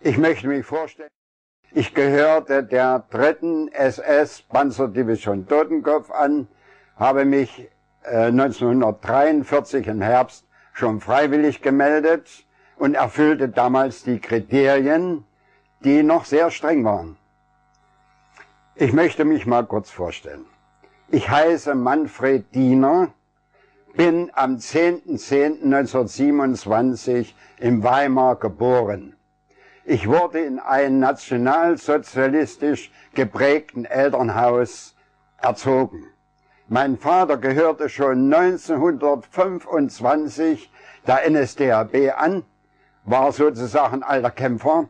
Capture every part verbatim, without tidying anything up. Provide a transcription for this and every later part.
Ich möchte mich vorstellen, ich gehörte der dritten S S-Panzerdivision Totenkopf an, habe mich äh, neunzehnhundertdreiundvierzig im Herbst schon freiwillig gemeldet und erfüllte damals die Kriterien, die noch sehr streng waren. Ich möchte mich mal kurz vorstellen. Ich heiße Manfred Diener, bin am zehnten zehnten neunzehnhundertsiebenundzwanzig in Weimar geboren. Ich wurde in einem nationalsozialistisch geprägten Elternhaus erzogen. Mein Vater gehörte schon neunzehnhundertfünfundzwanzig der N S D A B an, war sozusagen alter Kämpfer,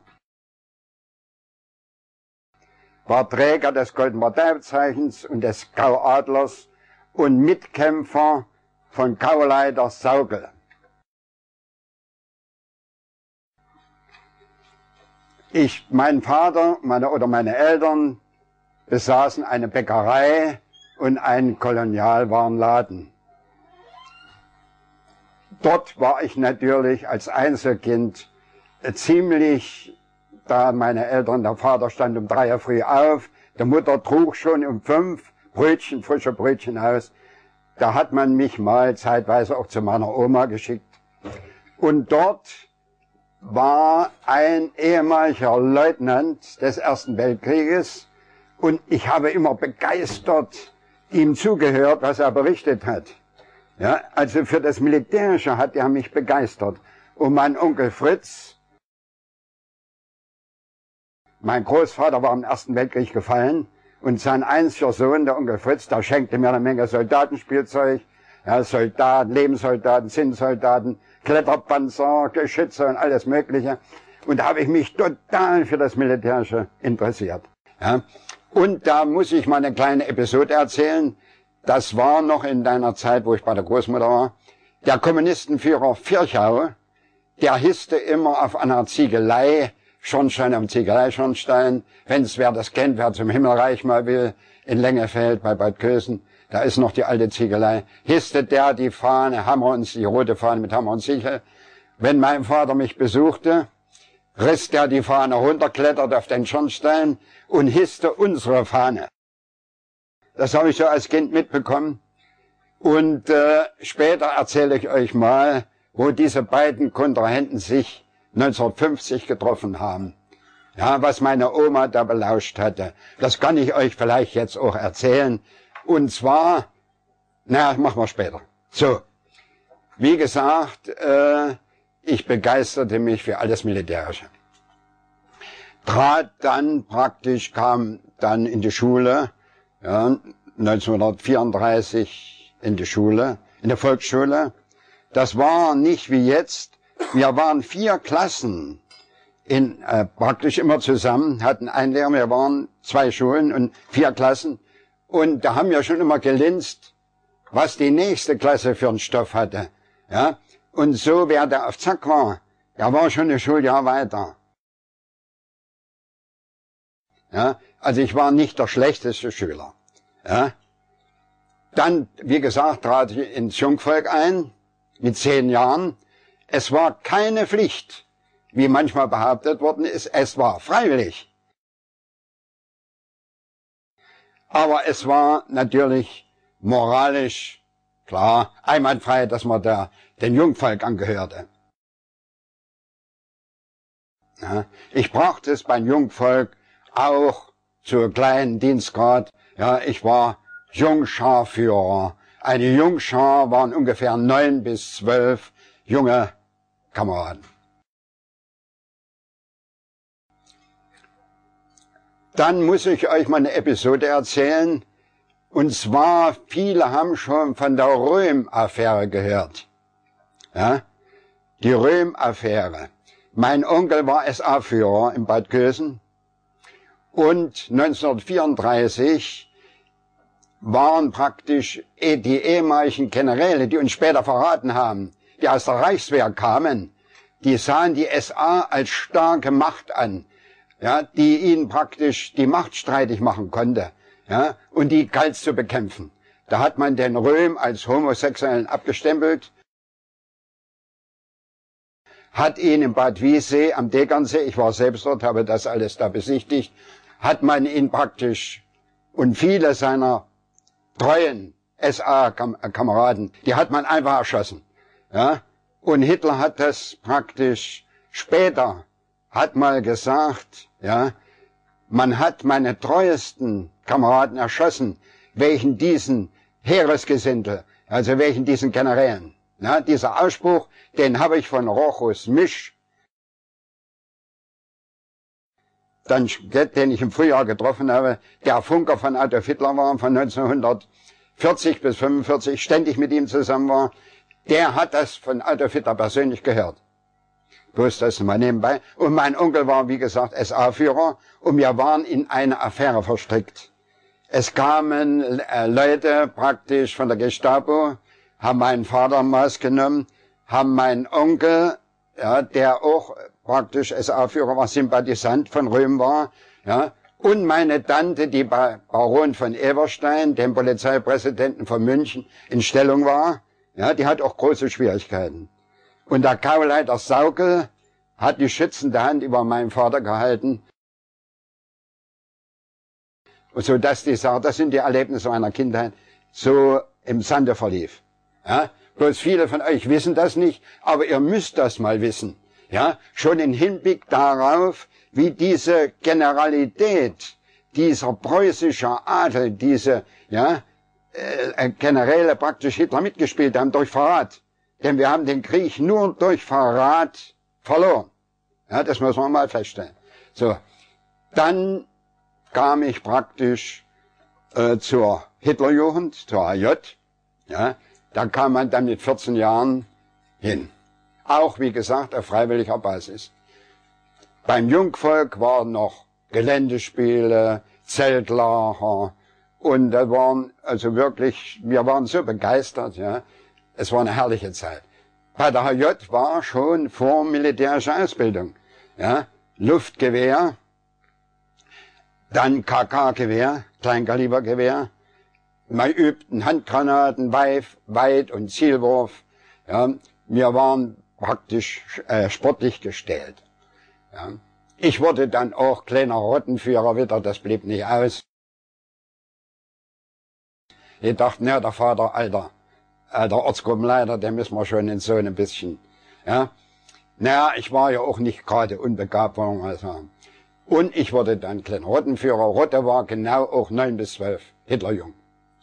war Träger des Golden Parteizeichens und des Gauadlers und Mitkämpfer von Gauleiter Saukel. Ich, mein Vater meine, oder meine Eltern besaßen eine Bäckerei und einen Kolonialwarenladen. Dort war ich natürlich als Einzelkind ziemlich, da meine Eltern, der Vater stand um drei Uhr früh auf, die Mutter trug schon um fünf Brötchen, frische Brötchen aus. Da hat man mich mal zeitweise auch zu meiner Oma geschickt. Und dort war ein ehemaliger Leutnant des Ersten Weltkrieges und ich habe immer begeistert ihm zugehört, was er berichtet hat. Ja, also für das Militärische hat er mich begeistert. Und mein Onkel Fritz, mein Großvater war im Ersten Weltkrieg gefallen und sein einziger Sohn, der Onkel Fritz, der schenkte mir eine Menge Soldatenspielzeug, ja, Soldaten, Lebenssoldaten, Zinnsoldaten, Kletterpanzer, Geschütze und alles Mögliche. Und da habe ich mich total für das Militärische interessiert. Ja. Und da muss ich mal eine kleine Episode erzählen. Das war noch in deiner Zeit, wo ich bei der Großmutter war. Der Kommunistenführer Virchow, der hisste immer auf einer Ziegelei, Schornstein am Ziegeleischornstein. Wenn's wer das kennt, wer zum Himmelreich mal will, in Lengefeld bei Bad Kösen, da ist noch die alte Ziegelei, hisste der die Fahne, Hammer und die rote Fahne mit Hammer und Sichel. Wenn mein Vater mich besuchte, riss der die Fahne runter, kletterte auf den Schornstein und hisste unsere Fahne. Das habe ich so als Kind mitbekommen. Und äh, später erzähle ich euch mal, wo diese beiden Kontrahenten sich neunzehnhundertfünfzig getroffen haben. Ja, was meine Oma da belauscht hatte. Das kann ich euch vielleicht jetzt auch erzählen. Und zwar, na, machen wir später. So, wie gesagt, äh, ich begeisterte mich für alles Militärische. Trat dann praktisch, kam dann in die Schule, ja, neunzehnhundertvierunddreißig in die Schule, in der Volksschule. Das war nicht wie jetzt. Wir waren vier Klassen in, äh, praktisch immer zusammen, hatten einen Lehrer, wir waren zwei Schulen und vier Klassen. Und da haben wir schon immer gelinst, was die nächste Klasse für einen Stoff hatte. Ja? Und so, wer da auf Zack war, der war schon ein Schuljahr weiter. Ja? Also ich war nicht der schlechteste Schüler. Ja? Dann, wie gesagt, trat ich ins Jungvolk ein, mit zehn Jahren. Es war keine Pflicht, wie manchmal behauptet worden ist, es war freiwillig. Aber es war natürlich moralisch klar, einwandfrei, dass man da den Jungvolk angehörte. Ja, ich brachte es beim Jungvolk auch zur kleinen Dienstgrad. Ja, ich war Jungscharführer. Eine Jungschar waren ungefähr neun bis zwölf junge Kameraden. Dann muss ich euch mal eine Episode erzählen. Und zwar, viele haben schon von der Röhm-Affäre gehört. Ja? Die Röhm-Affäre. Mein Onkel war S A-Führer in Bad Kösen. Und neunzehnhundertvierunddreißig waren praktisch die ehemaligen Generäle, die uns später verraten haben, die aus der Reichswehr kamen, die sahen die S A als starke Macht an. Ja, die ihnen praktisch die Macht streitig machen konnte, ja, und die galt zu bekämpfen. Da hat man den Röhm als Homosexuellen abgestempelt hat ihn in Bad Wiessee am Degernsee, ich war selbst dort, habe das alles da besichtigt, hat man ihn praktisch und viele seiner treuen S A-Kameraden, die hat man einfach erschossen. Ja? Und Hitler hat das praktisch später, hat mal gesagt, ja, man hat meine treuesten Kameraden erschossen, wegen diesen Heeresgesindel, also wegen diesen Generälen. Ja, dieser Ausspruch, den habe ich von Rochus Misch, dann, den ich im Frühjahr getroffen habe, der Funker von Adolf Hitler war, von neunzehnhundertvierzig bis fünfundvierzig, ständig mit ihm zusammen war, der hat das von Adolf Hitler persönlich gehört. Bloß das mal nebenbei. Und mein Onkel war, wie gesagt, S A-Führer und wir waren in eine Affäre verstrickt. Es kamen äh, Leute praktisch von der Gestapo, haben meinen Vater Maß genommen, haben meinen Onkel, ja, der auch praktisch S A-Führer war, Sympathisant von Röhm war, ja, und meine Tante, die bei Baron von Eberstein, dem Polizeipräsidenten von München, in Stellung war, ja, die hat auch große Schwierigkeiten. Und der Gauleiter Saukel hat die schützende Hand über meinen Vater gehalten, so dass die Sache, das sind die Erlebnisse meiner Kindheit, so im Sande verlief. Ja, bloß viele von euch wissen das nicht, aber ihr müsst das mal wissen. Ja, schon im Hinblick darauf, wie diese Generalität, dieser preußische Adel, diese ja, äh, Generäle praktisch Hitler mitgespielt haben durch Verrat. Denn wir haben den Krieg nur durch Verrat verloren. Ja, das muss man mal feststellen. So, dann kam ich praktisch äh, zur Hitlerjugend, zur A J. Ja, da kam man dann mit vierzehn Jahren hin. Auch, wie gesagt, auf freiwilliger Basis. Beim Jungvolk waren noch Geländespiele, Zeltlager und da waren also wirklich, wir waren so begeistert, ja. Es war eine herrliche Zeit. Bei der H J war schon vor militärischer Ausbildung, ja, Luftgewehr, dann K K-Gewehr, Kleinkalibergewehr. Wir übten Handgranaten, Weit- und Zielwurf. Ja. Wir waren praktisch äh, sportlich gestellt. Ja. Ich wurde dann auch kleiner Rottenführer wieder, das blieb nicht aus. Ich dachte, na, der Vater, alter, alter Ortsgruppenleiter, der müssen wir schon in so ein bisschen, ja. Naja, ich war ja auch nicht gerade unbegabt, wollen wir mal sagen. Und ich wurde dann kleiner Rottenführer. Rotte war genau auch neun bis zwölf, Hitlerjung.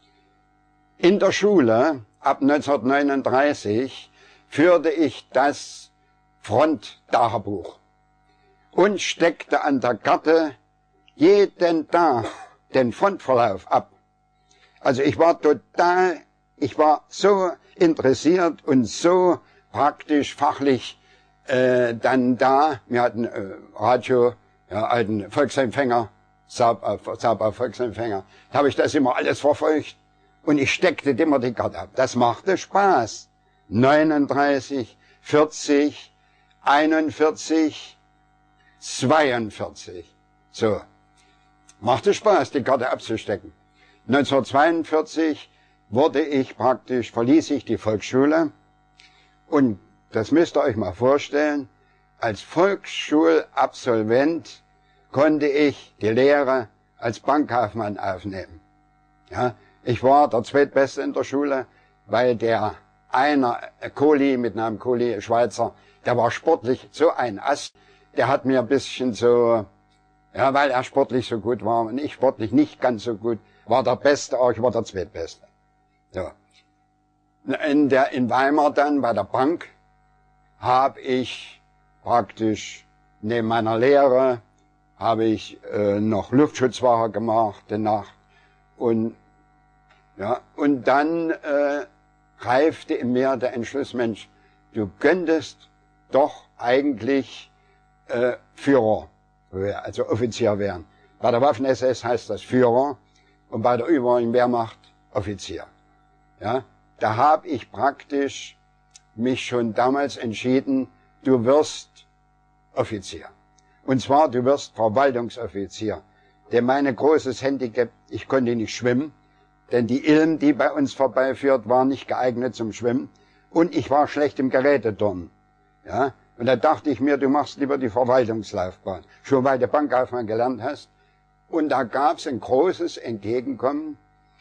In der Schule, ab neunzehnhundertneununddreißig, führte ich das Fronttagebuch und steckte an der Karte jeden Tag den Frontverlauf ab. Also ich war total, ich war so interessiert und so praktisch fachlich äh, dann da. Wir hatten äh, Radio, ja, alten Volksempfänger, Saab, Saab Volksempfänger. Da habe ich das immer alles verfolgt und ich steckte immer die Karte ab. Das machte Spaß. neununddreißig, vierzig, einundvierzig, zweiundvierzig. So. Machte Spaß, die Karte abzustecken. neunzehnhundertzweiundvierzig wurde ich praktisch, verließ ich die Volksschule. Und das müsst ihr euch mal vorstellen, als Volksschulabsolvent konnte ich die Lehre als Bankkaufmann aufnehmen. Ja, ich war der Zweitbeste in der Schule, weil der einer Kohli, mit Namen Kohli, Schweizer, der war sportlich so ein Ass, der hat mir ein bisschen so, ja, weil er sportlich so gut war und ich sportlich nicht ganz so gut, war der Beste, aber ich war der Zweitbeste. So. In der, in Weimar dann, bei der Bank, habe ich praktisch neben meiner Lehre, habe ich äh, noch Luftschutzwache gemacht, danach. Und, ja, und dann äh, reifte in mir der Entschluss, Mensch, du könntest doch eigentlich äh, Führer, also Offizier werden. Bei der Waffen-S S heißt das Führer und bei der übrigen Wehrmacht Offizier. Ja, da habe ich praktisch mich schon damals entschieden, du wirst Offizier. Und zwar, du wirst Verwaltungsoffizier. Denn mein großes Handicap, ich konnte nicht schwimmen, denn die Ilm, die bei uns vorbeiführt, war nicht geeignet zum Schwimmen. Und ich war schlecht im Geräteturnen. Ja, Und da dachte ich mir, du machst lieber die Verwaltungslaufbahn, schon weil du Bankkaufmann gelernt hast. Und da gab's ein großes Entgegenkommen.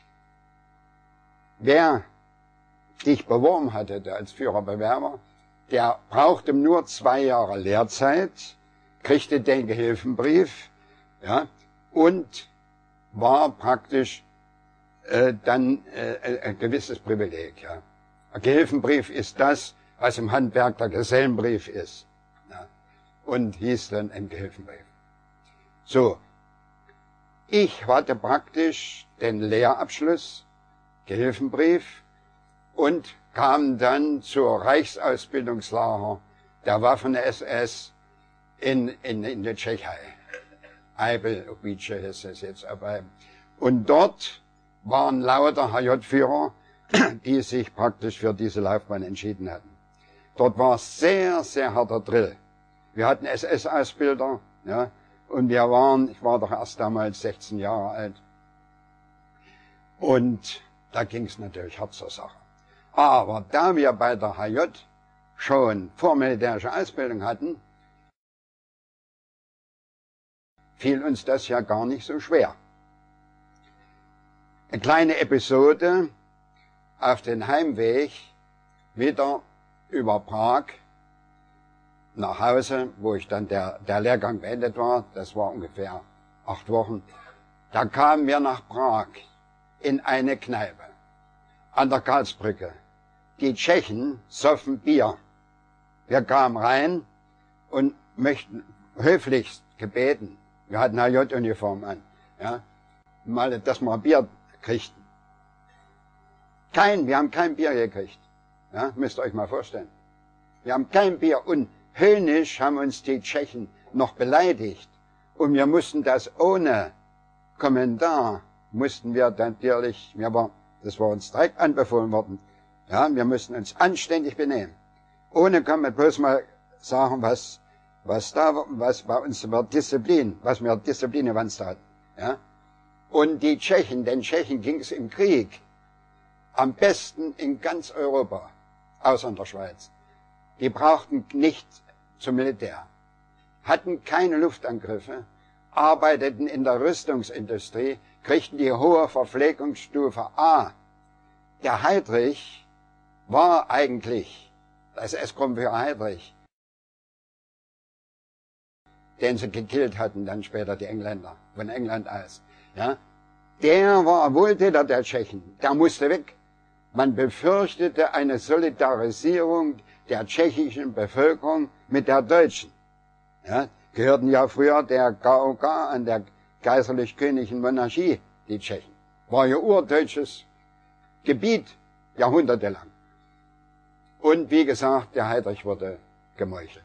Wer dich beworben hatte da als Führerbewerber, der brauchte nur zwei Jahre Lehrzeit, kriegte den Gehilfenbrief, ja, und war praktisch äh, dann äh, ein gewisses Privileg. Ja. Ein Gehilfenbrief ist das, was im Handwerk der Gesellenbrief ist, ja, und hieß dann ein Gehilfenbrief. So, ich hatte praktisch den Lehrabschluss, Gehilfenbrief, und kam dann zur Reichsausbildungslager der Waffen-S S in, in, in der Tschechei. Eibel-Obice ist es jetzt aber. Und dort waren lauter H J-Führer, die sich praktisch für diese Laufbahn entschieden hatten. Dort war sehr, sehr harter Drill. Wir hatten S S-Ausbilder, ja, und wir waren, ich war doch erst damals sechzehn Jahre alt. Und da ging es natürlich hart zur Sache. Aber da wir bei der H J schon vormilitärische Ausbildung hatten, fiel uns das ja gar nicht so schwer. Eine kleine Episode auf den Heimweg wieder über Prag nach Hause, wo ich dann der, der Lehrgang beendet war, das war ungefähr acht Wochen. Da kamen wir nach Prag in eine Kneipe an der Karlsbrücke. Die Tschechen soffen Bier. Wir kamen rein und möchten höflichst gebeten, wir hatten H J-Uniform an, ja, mal, dass wir Bier kriegten. Kein, wir haben kein Bier gekriegt. Ja, müsst ihr euch mal vorstellen. Wir haben kein Bier und höhnisch haben uns die Tschechen noch beleidigt. Und wir mussten das ohne Kommentar, mussten wir dann natürlich, wir war, das war uns direkt anbefohlen worden, ja, wir mussten uns anständig benehmen. Ohne Kommentar, bloß mal sagen, was, was da, was bei uns war Disziplin, was wir Disziplin in uns hatten, ja. Und die Tschechen, den Tschechen ging es im Krieg am besten in ganz Europa, außer in der Schweiz. Die brauchten nicht zum Militär, hatten keine Luftangriffe, arbeiteten in der Rüstungsindustrie, kriegten die hohe Verpflegungsstufe A. Der Heydrich war eigentlich das S-Grundführer Heydrich, den sie gekillt hatten, dann später die Engländer, von England aus. Ja, der war Wohltäter der Tschechen, der musste weg. Man befürchtete eine Solidarisierung der tschechischen Bevölkerung mit der deutschen. Ja, gehörten ja früher der K O K an der kaiserlich-königlichen Monarchie, die Tschechen. War ja urdeutsches Gebiet, jahrhundertelang. Und wie gesagt, der Heydrich wurde gemeuchelt.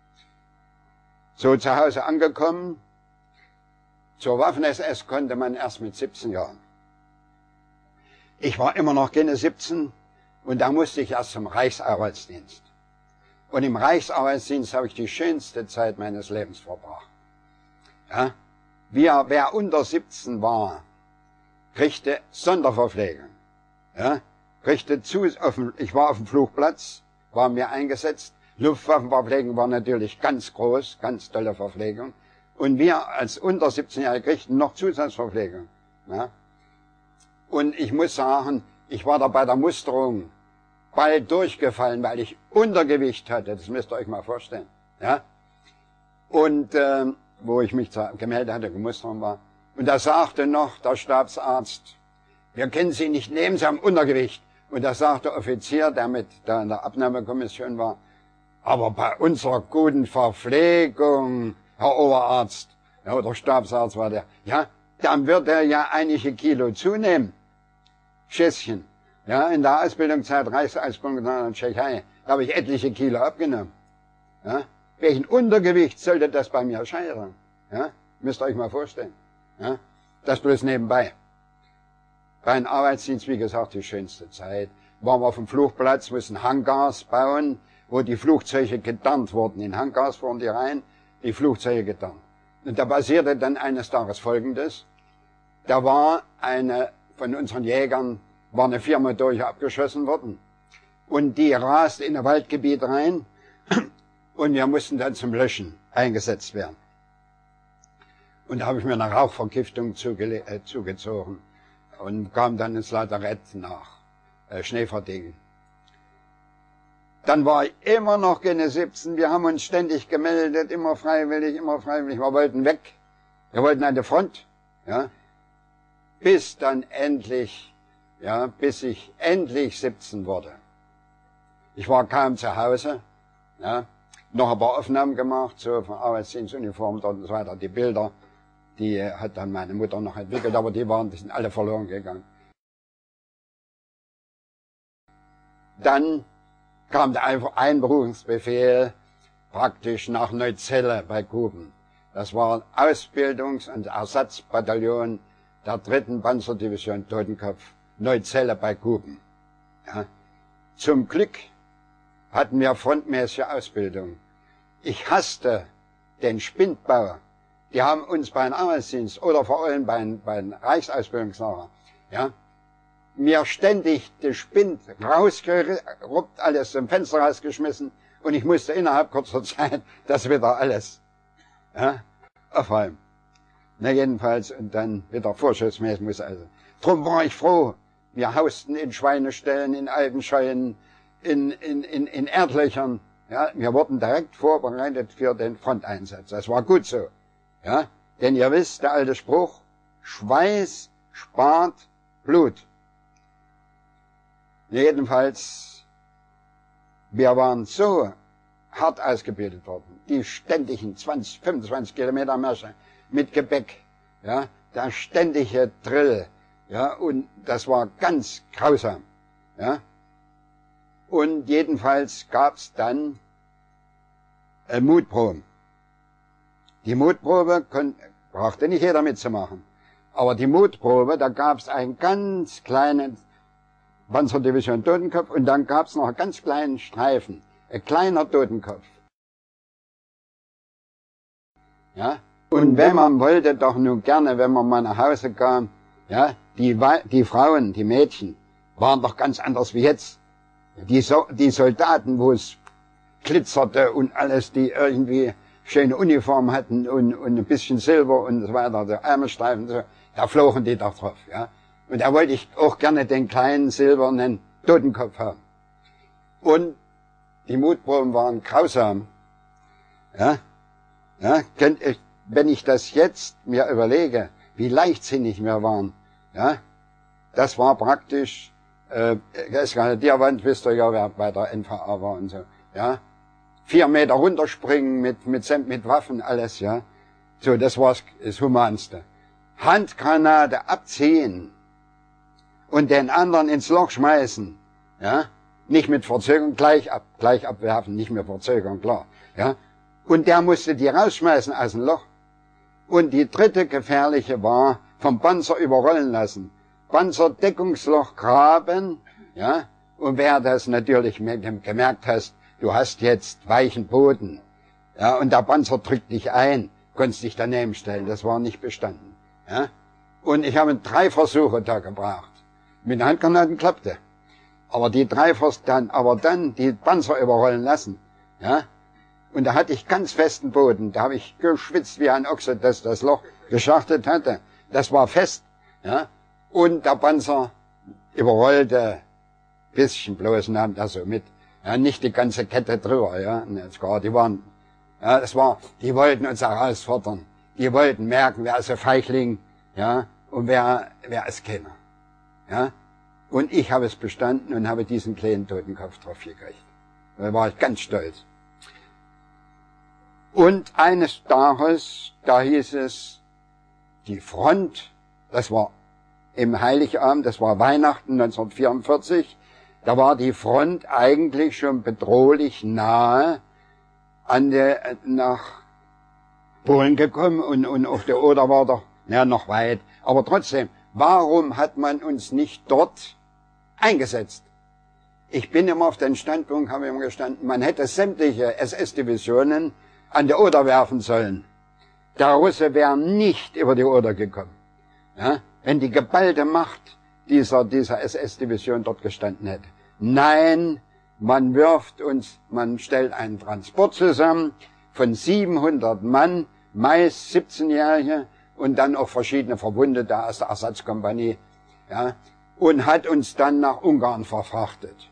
So zu Hause angekommen, zur Waffen-S S konnte man erst mit siebzehn Jahren. Ich war immer noch keine siebzehn und da musste ich erst zum Reichsarbeitsdienst. Und im Reichsarbeitsdienst habe ich die schönste Zeit meines Lebens verbracht. Ja? Wir, wer unter siebzehn war, kriegte Sonderverpflegung. Ja? Kriegte zu, auf dem, ich war auf dem Flugplatz, war mir eingesetzt. Luftwaffenverpflegung war natürlich ganz groß, ganz tolle Verpflegung. Und wir als unter siebzehn-Jährige kriegten noch Zusatzverpflegung. Ja? Und ich muss sagen, ich war da bei der Musterung bald durchgefallen, weil ich Untergewicht hatte. Das müsst ihr euch mal vorstellen. Ja? Und äh, wo ich mich gemeldet hatte, gemustert war. Und da sagte noch der Stabsarzt, wir können Sie nicht nehmen, Sie haben Untergewicht. Und da sagte der Offizier, der mit da in der Abnahmekommission war, aber bei unserer guten Verpflegung, Herr Oberarzt, ja, oder Stabsarzt war der, ja, dann wird er ja einige Kilo zunehmen. Schätzchen. Ja, in der Ausbildungszeit, Reichsausbildung in der Tschechei, da habe ich etliche Kilo abgenommen. Ja, welchen Untergewicht sollte das bei mir scheitern? Ja, müsst ihr euch mal vorstellen. Ja, das bloß nebenbei. Bei einem Arbeitsdienst, wie gesagt, die schönste Zeit. Waren wir auf dem Flugplatz, mussten Hangars bauen, wo die Flugzeuge getarnt wurden. In Hangars fuhren die rein, die Flugzeuge getarnt. Und da passierte dann eines Tages Folgendes. Da war eine, von unseren Jägern, war eine Firma durch abgeschossen worden. Und die raste in ein Waldgebiet rein und wir mussten dann zum Löschen eingesetzt werden. Und da habe ich mir eine Rauchvergiftung zuge äh, zugezogen und kam dann ins Lazarett nach äh, Schneeverdingen. Dann war ich immer noch keine siebzehn, wir haben uns ständig gemeldet, immer freiwillig, immer freiwillig, wir wollten weg, wir wollten an die Front, ja, bis dann endlich, ja, bis ich endlich siebzehn wurde. Ich war kaum zu Hause, ja, noch ein paar Aufnahmen gemacht, so von Arbeitsdienstuniform dort und so weiter, die Bilder, die hat dann meine Mutter noch entwickelt, aber die waren, die sind alle verloren gegangen. Dann kam der Einberufungsbefehl praktisch nach Neuzelle bei Guben. Das war ein Ausbildungs- und Ersatzbataillon der dritten Panzerdivision Totenkopf, Neuzelle bei Guben. Ja. Zum Glück hatten wir frontmäßige Ausbildung. Ich hasste den Spindbau. Die haben uns bei einem Arbeitsdienst oder vor allem bei einem, bei einem Reichsausbildungslager, ja, mir ständig den Spind rausgeruppt, alles zum Fenster rausgeschmissen und ich musste innerhalb kurzer Zeit das wieder alles, ja, aufräumen. Na jedenfalls, und dann wieder vorschussmäßig muss also. Drum war ich froh. Wir hausten in Schweineställen, in alten Scheunen, in, in, in, in Erdlöchern, ja. Wir wurden direkt vorbereitet für den Fronteinsatz. Das war gut so, ja. Denn ihr wisst, der alte Spruch, Schweiß spart Blut. Jedenfalls, wir waren so hart ausgebildet worden, die ständigen zwanzig, fünfundzwanzig Kilometer Märsche mit Gepäck, ja, der ständige Drill, ja, und das war ganz grausam, ja. Und jedenfalls gab's dann äh, Mutproben. Die Mutprobe kon, brauchte nicht jeder mitzumachen, aber die Mutprobe, da gab's einen ganz kleinen Panzerdivision Totenkopf und dann gab's noch einen ganz kleinen Streifen, ein kleiner Totenkopf. Ja, und wenn man wollte doch nun gerne, wenn man mal nach Hause kam, ja, die, die Frauen, die Mädchen, waren doch ganz anders wie jetzt. Die, so die Soldaten, wo es glitzerte und alles, die irgendwie schöne Uniform hatten und, und ein bisschen Silber und so weiter, so Ärmelstreifen, so, da flogen die doch drauf, ja. Und da wollte ich auch gerne den kleinen silbernen Totenkopf haben. Und die Mutproben waren grausam. Ja, ja, wenn ich das jetzt mir überlege, wie leichtsinnig wir waren, ja, das war praktisch, äh, das Grenadierwand, wisst ihr ja, wer bei der N V A war und so, ja, vier Meter runterspringen mit, mit, mit Waffen, alles, ja, so, das war das Humanste. Handgranate abziehen und den anderen ins Loch schmeißen, ja, nicht mit Verzögerung, gleich ab, gleich abwerfen, nicht mehr Verzögerung, klar, ja, und der musste die rausschmeißen aus dem Loch. Und die dritte gefährliche war, vom Panzer überrollen lassen, Panzerdeckungsloch graben, ja, und wer das natürlich gemerkt hast, du hast jetzt weichen Boden, ja, und der Panzer drückt dich ein, konntest dich daneben stellen, das war nicht bestanden, ja, und ich habe drei Versuche da gebraucht. Mit den Handgranaten klappte. Aber die drei dann, aber dann die Panzer überrollen lassen, ja. Und da hatte ich ganz festen Boden. Da habe ich geschwitzt wie ein Ochse, dass das Loch geschachtet hatte. Das war fest, ja. Und der Panzer überrollte bisschen bloß, nahm das so mit. Ja, nicht die ganze Kette drüber, ja. Die waren, ja, das war, die wollten uns herausfordern. Die wollten merken, wer ist ein Feigling, ja, und wer, wer ist keiner. Ja, und ich habe es bestanden und habe diesen kleinen Totenkopf drauf gekriegt. Da war ich ganz stolz. Und eines Tages, da hieß es, die Front, das war im Heiligabend, das war Weihnachten neunzehnhundertvierundvierzig, da war die Front eigentlich schon bedrohlich nahe an der, nach Polen gekommen und, und auf der Oder war doch, ja, noch weit, aber trotzdem, warum hat man uns nicht dort eingesetzt? Ich bin immer auf den Standpunkt, habe immer gestanden, man hätte sämtliche S S-Divisionen an die Oder werfen sollen. Der Russe wäre nicht über die Oder gekommen. Ja? Wenn die geballte Macht dieser, dieser S S-Division dort gestanden hätte. Nein, man wirft uns, man stellt einen Transport zusammen von siebenhundert Mann, meist siebzehnjährige und dann auch verschiedene Verwundete aus der Ersatzkompanie, ja, und hat uns dann nach Ungarn verfrachtet.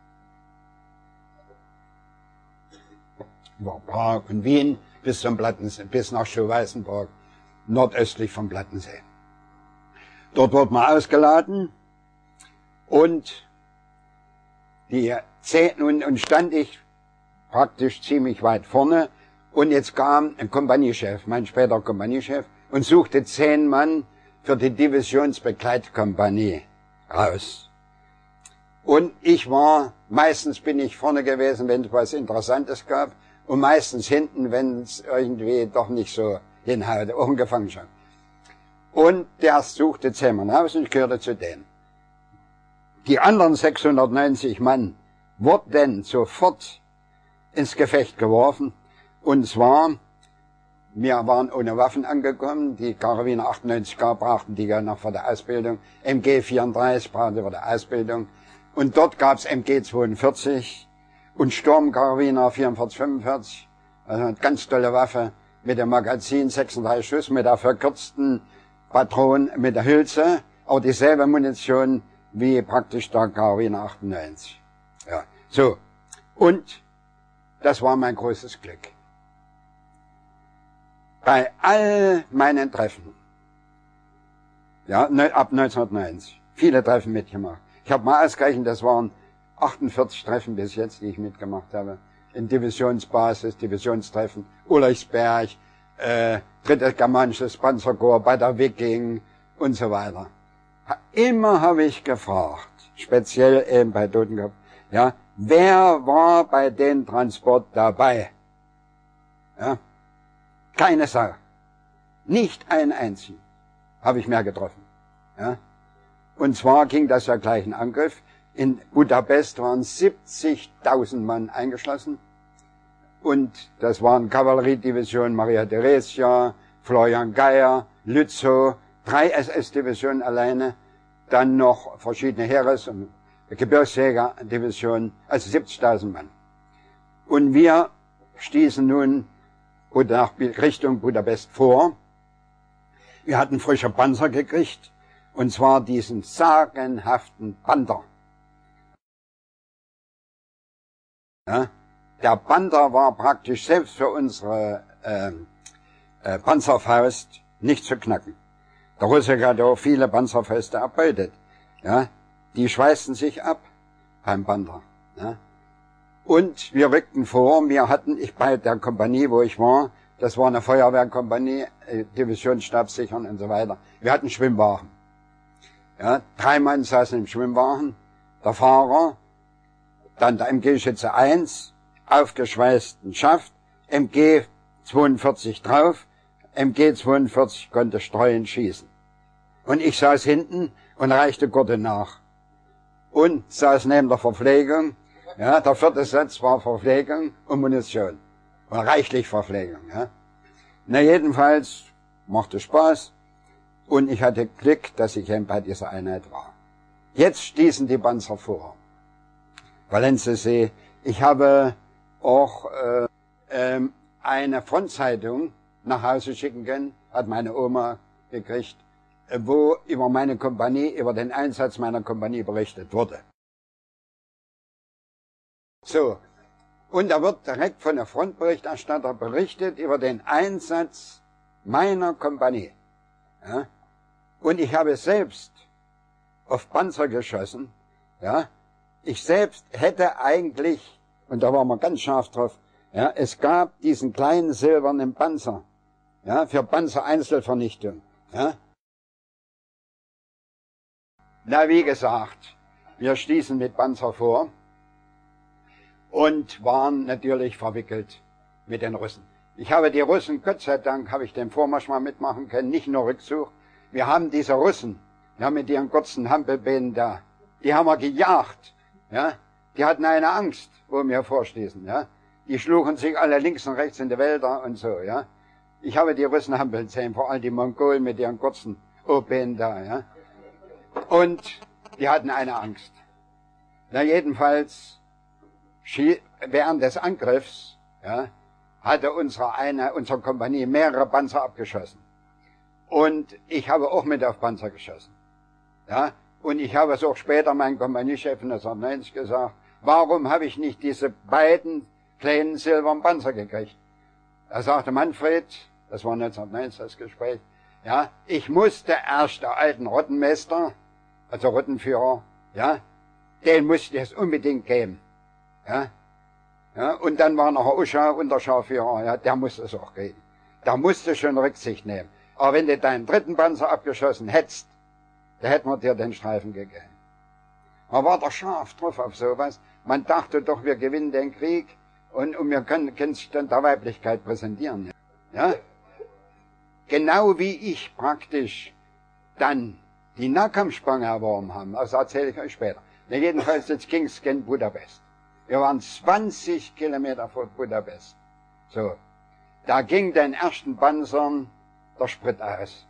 Über Prag und Wien bis zum Plattensee, bis nach Schoweißenburg, nordöstlich vom Plattensee. Dort wurde man ausgeladen und die zehn, und, und stand ich praktisch ziemlich weit vorne und jetzt kam ein Kompaniechef, mein später Kompaniechef, und suchte zehn Mann für die Divisionsbegleitkompanie raus. Und ich war, meistens bin ich vorne gewesen, wenn es was Interessantes gab, und meistens hinten, wenn es irgendwie doch nicht so hinhaute, auch ein Gefangenschaft. Und der suchte zehn Mann aus und ich gehörte zu denen. Die anderen sechshundertneunzig Mann wurden sofort ins Gefecht geworfen. Und zwar, wir waren ohne Waffen angekommen, die Karabiner achtundneunzig K brachten die ja noch für die Ausbildung, M G vierunddreißig brachten die für die Ausbildung. Und dort gab's M G zweiundvierzig und Sturmkarabiner vierundvierzig, fünfundvierzig, also eine ganz tolle Waffe mit dem Magazin, sechsunddreißig Schuss, mit der verkürzten Patronen, mit der Hülse, auch dieselbe Munition wie praktisch der Karabiner achtundneunzig. Ja, so. Und das war mein großes Glück. Bei all meinen Treffen, ja, ab neunzehnhundertneunzig, viele Treffen mitgemacht. Ich habe mal ausgerechnet, das waren achtundvierzig Treffen bis jetzt, die ich mitgemacht habe. In Divisionsbasis, Divisionstreffen, Ulrichsberg, äh, drittes Germanisches Panzerkorps, bei der Wiking und so weiter. Immer habe ich gefragt, speziell eben bei Totenkopf, ja, wer war bei dem Transport dabei? Ja, keine Sau. Nicht einen einzigen habe ich mehr getroffen. Ja. Und zwar ging das ja gleich ein Angriff. In Budapest waren siebzigtausend Mann eingeschlossen. Und das waren Kavalleriedivisionen Maria Theresia, Florian Geyer, Lützow, drei S S-Divisionen alleine, dann noch verschiedene Heeres- und Gebirgsjägerdivisionen, also siebzigtausend Mann. Und wir stießen nun nach Richtung Budapest vor. Wir hatten frische Panzer gekriegt, und zwar diesen sagenhaften Panther. Ja, der Panther war praktisch selbst für unsere äh, äh, Panzerfaust nicht zu knacken. Der Russe hat auch viele Panzerfäuste erbeutet. Ja, die schweißten sich ab beim Panther. Ja. Und wir rückten vor, wir hatten, ich bei der Kompanie, wo ich war, das war eine Feuerwehrkompanie, äh, Divisionsstabssichern und so weiter. Wir hatten Schwimmwagen. Ja, drei Mann saßen im Schwimmwagen, der Fahrer, dann der M G-Schütze eins, aufgeschweißten Schaft, M G zweiundvierzig drauf, M G zweiundvierzig konnte streuend schießen. Und ich saß hinten und reichte Gurte nach. Und saß neben der Verpflegung. Ja, der vierte Satz war Verpflegung und Munition. War reichlich Verpflegung, ja. Na, jedenfalls machte Spaß. Und ich hatte Glück, dass ich eben bei dieser Einheit war. Jetzt stießen die Panzer vor. Valenzsee. Ich habe auch äh, ähm, eine Frontzeitung nach Hause schicken können, hat meine Oma gekriegt, äh, wo über meine Kompanie, über den Einsatz meiner Kompanie berichtet wurde. So, und da wird direkt von der Frontberichterstatter berichtet über den Einsatz meiner Kompanie. Ja? Und ich habe selbst auf Panzer geschossen. Ja? Ich selbst hätte eigentlich, und da waren wir ganz scharf drauf, ja, es gab diesen kleinen silbernen Panzer, ja, für Panzereinzelvernichtung. Ja? Na, wie gesagt, wir stießen mit Panzer vor und waren natürlich verwickelt mit den Russen. Ich habe die Russen, Gott sei Dank, habe ich den Vormarsch mal mitmachen können, nicht nur Rückzug. Wir haben diese Russen, ja, mit ihren kurzen Hampelbeinen da, die haben wir gejagt, ja. Die hatten eine Angst, wo wir vorstießen, ja. Die schlugen sich alle links und rechts in die Wälder und so, ja. Ich habe die Russen hampeln sehen, vor allem die Mongolen mit ihren kurzen O-Beinen da, ja. Und die hatten eine Angst. Na, jedenfalls während des Angriffs, ja, hatte unsere eine, unsere Kompanie mehrere Panzer abgeschossen. Und ich habe auch mit auf Panzer geschossen. Ja, und ich habe es auch später meinem Kompaniechef neunzehnhundertneunzig gesagt, warum habe ich nicht diese beiden kleinen silbernen Panzer gekriegt? Da sagte Manfred, das war neunzehnhundertneunzig das Gespräch, ja, ich musste erst der alten Rottenmeister, also Rottenführer, ja, den musste ich es unbedingt geben. Ja, ja, und dann war noch ein Uscha, Unterscharführer, ja, der musste es auch geben. Da musste schon Rücksicht nehmen. Aber wenn du deinen dritten Panzer abgeschossen hättest, da hätten wir dir den Streifen gegeben. Man war doch scharf drauf auf sowas. Man dachte doch, wir gewinnen den Krieg und, und wir können, können sich dann der Weiblichkeit präsentieren. Ja? Genau wie ich praktisch dann die Nahkampfspange erworben haben, das erzähle ich euch später. Na, jedenfalls, jetzt ging es gen Budapest. Wir waren zwanzig Kilometer vor Budapest. So. Da ging den ersten Panzern der Sprit aus.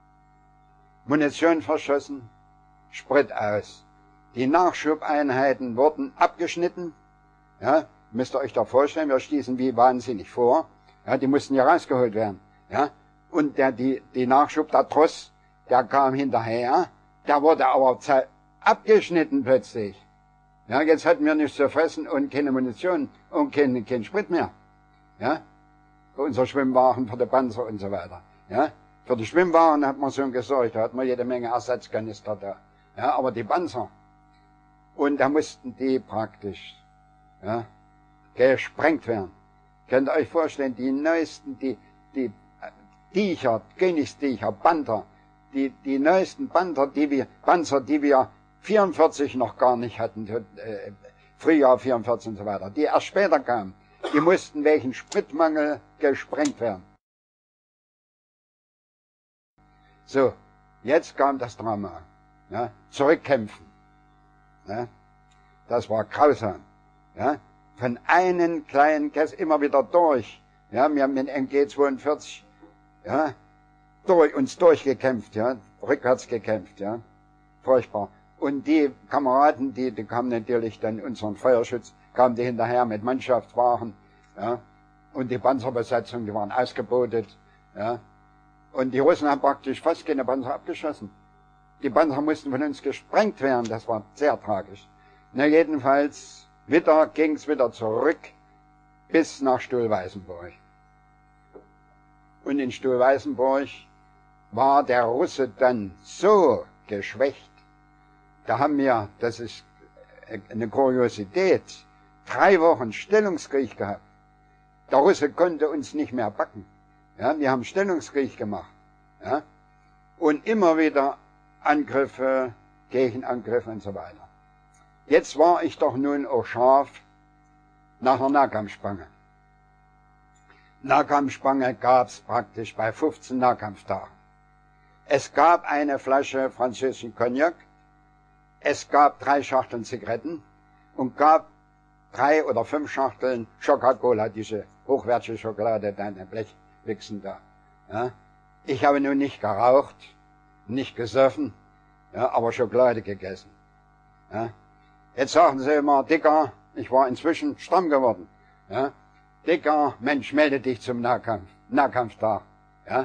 Munition verschossen, Sprit aus. Die Nachschubeinheiten wurden abgeschnitten. Ja, müsst ihr euch da vorstellen, wir stießen wie wahnsinnig vor. Ja, die mussten ja rausgeholt werden. Ja, und der, die, die Nachschub, der Tross, der kam hinterher, der wurde aber abgeschnitten plötzlich. Ja, jetzt hatten wir nichts zu fressen und keine Munition und kein, kein Sprit mehr. Ja, für unser Schwimmwaren, für die Panzer und so weiter. Ja, für die Schwimmwaren hat man schon gesorgt, da hat man jede Menge Ersatzkanister da. Ja, aber die Panzer, und da mussten die praktisch, ja, gesprengt werden. Könnt ihr euch vorstellen, die neuesten, die, die Tücher, Königstücher, Panther, die, die neuesten Panther, die wir, Panzer, die wir vierundvierzig noch gar nicht hatten, äh, Frühjahr vierundvierzig und so weiter, die erst später kamen, die mussten wegen Spritmangel gesprengt werden. So, jetzt kam das Drama, ja, zurückkämpfen, ja, das war grausam, ja, von einem kleinen Kessel immer wieder durch, ja, wir haben mit M G zweiundvierzig, ja, durch, uns durchgekämpft, ja, rückwärts gekämpft, ja, furchtbar. Und die Kameraden, die, die kamen natürlich dann, unseren Feuerschutz, kamen die hinterher mit Mannschaftswagen, ja, und die Panzerbesatzung, die waren ausgebotet, ja, und die Russen haben praktisch fast keine Panzer abgeschossen. Die Panzer mussten von uns gesprengt werden, das war sehr tragisch. Na, jedenfalls, wieder ging's wieder zurück bis nach Stuhlweißenburg. Und in Stuhlweißenburg war der Russe dann so geschwächt, da haben wir, das ist eine Kuriosität, drei Wochen Stellungskrieg gehabt. Der Russe konnte uns nicht mehr packen. Ja, wir haben Stellungskrieg gemacht. Ja, und immer wieder Angriffe, Gegenangriffe und so weiter. Jetzt war ich doch nun auch scharf nach einer Nahkampfspange. Nahkampfspange gab's praktisch bei fünfzehn Nahkampftagen. Es gab eine Flasche französischen Cognac, es gab drei Schachteln Zigaretten und gab drei oder fünf Schachteln Coca-Cola, diese hochwertige Schokolade, deine Blechwichsen da. Ja. Ich habe nun nicht geraucht, nicht gesoffen, ja, aber Schokolade gegessen. Ja. Jetzt sagen sie immer, Dicker, ich war inzwischen stramm geworden. Ja. Dicker, Mensch, melde dich zum Nahkampf, Nahkampftag. Ja.